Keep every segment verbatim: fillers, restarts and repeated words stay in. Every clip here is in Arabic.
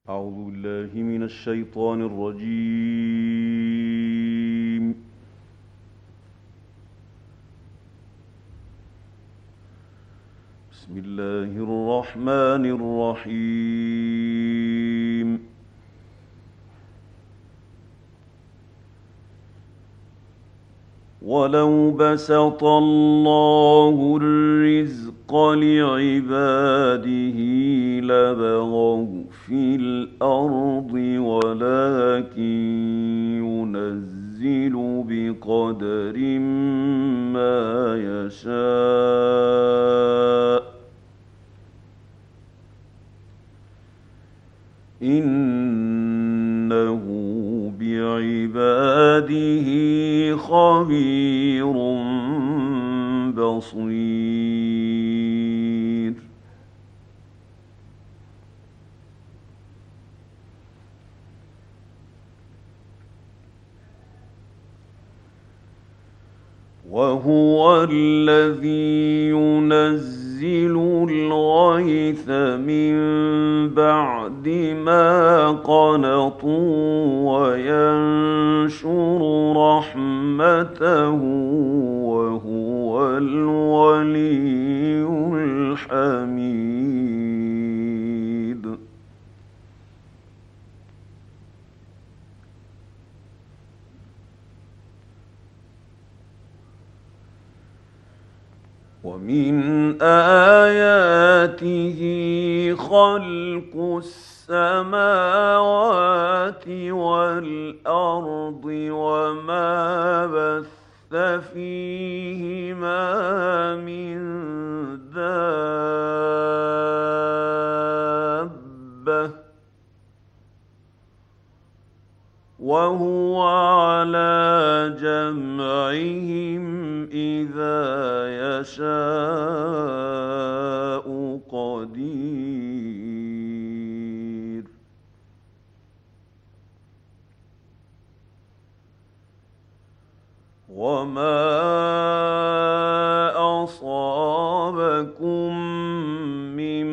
أعوذ بالله من الشيطان الرجيم. بسم الله الرحمن الرحيم. ولو بسط الله الرزق لعباده لبغوا في الأرض ولكن ينزل بقدر ما يشاء إنه بعباده خبير بصير. وهو الذي ينزل الغيث من بعد ما قنطوا وينشر رحمته وهو الولي الحميد. ومن آياته خلق السماوات والأرض وما بث فيهما من دابة وهو على جمعهم إذا يشاء قدير. وما أصابكم من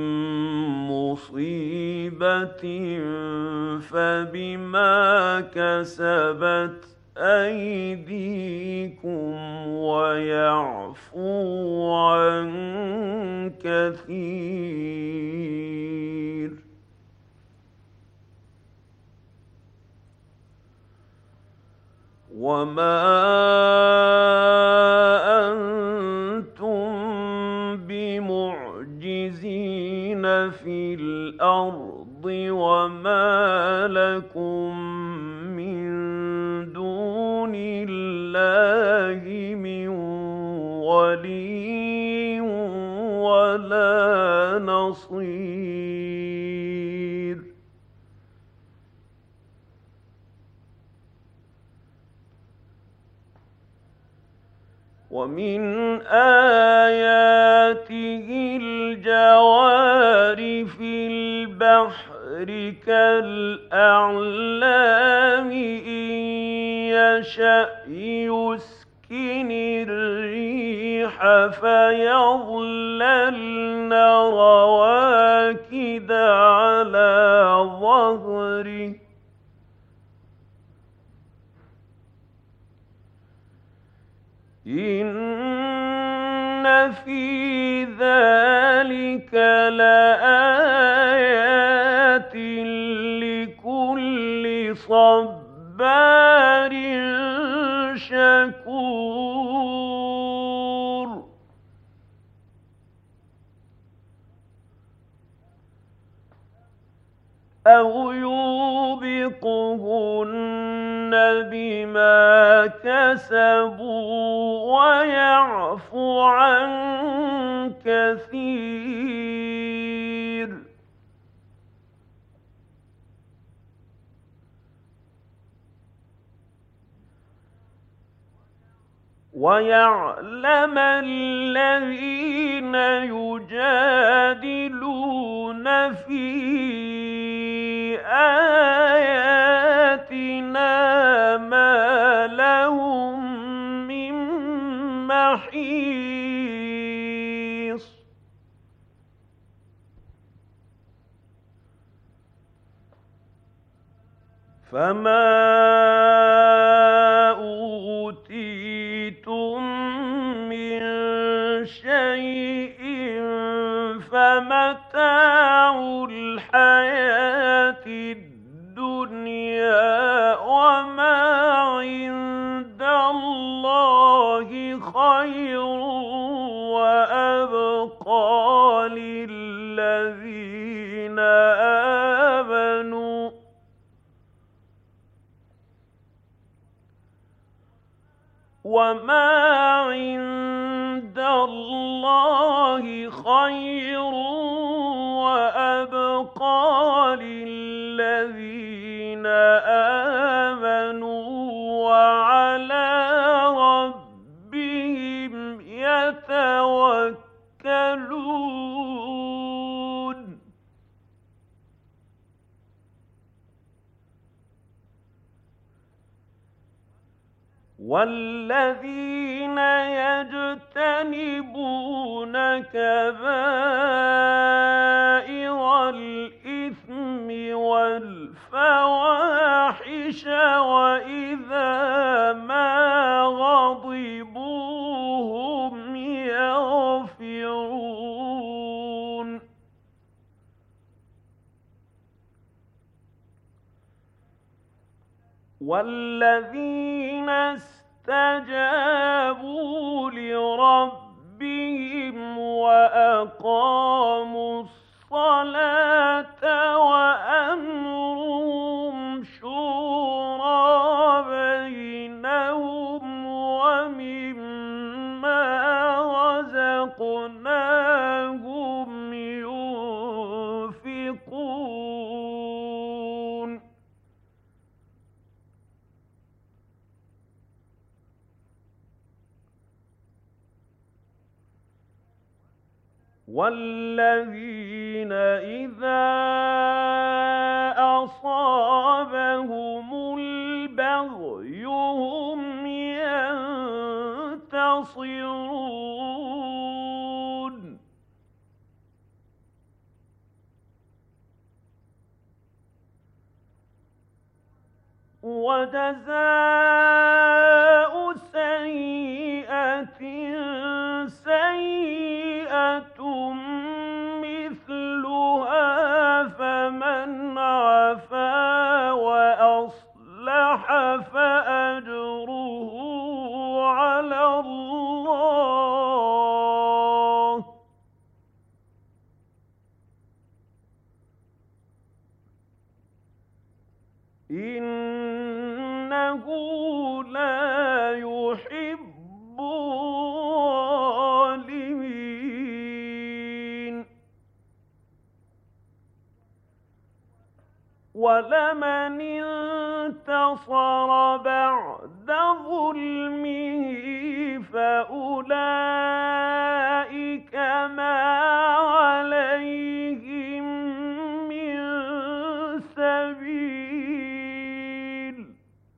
مصيبة فبما كسبت أيديكم ويعفو عن كثير. وما أنتم بمعجزين في الأرض وما لكم من دون الله من ولي ولا نصير. ومن آياته الجوار في البحر كالأعلام إن يشأ يسكن الريح فيظللن رواكد على ظهره إن في ذلك لآيات لكل صبار شكور. أو يوبقهن بما كسبوا ويعفو عن كثير. ويعلم الذين يجادلون في آياتنا ما لهم من محيص. فما أوتيتم من شيء فمتاع الحياة الدنيا وما عند الله خير وأبقى للذين آمنوا وما عند الله خير وأبقى للذين آمنوا وعلى ربهم يتوكلون والذين يجتنبون كبائر الإثم والفواحش وإذا ما غضبوا هم يغفرون والذين استجابوا لربهم وأقاموا الصلاة وأمرهم شورى بينهم ومما رزقناهم ينفقون والذين إذا أصابهم البغي هم ينتصرون وجزاء سيئة سيئة مثلها فمن عفا وأصلح فأجره على الله إنه لا يحب الظالمين ولمن انتصر بعد ظلمه فأولئك ما عليهم من سبيل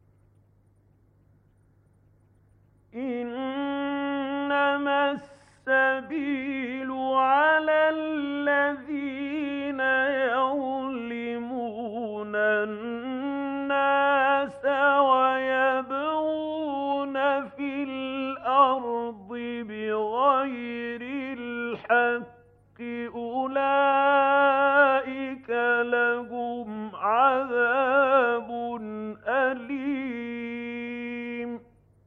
إنما السبيل على الذين يظلمون الناس ويبغون في الأرض بغير الحق أولئك لهم عذاب أليم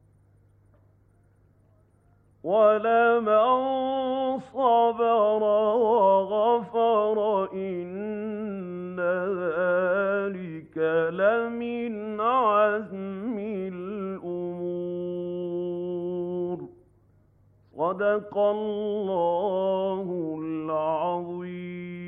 ولمن صبر وغفر إن ذلك لمن عزم الأمور صدق الله العظيم.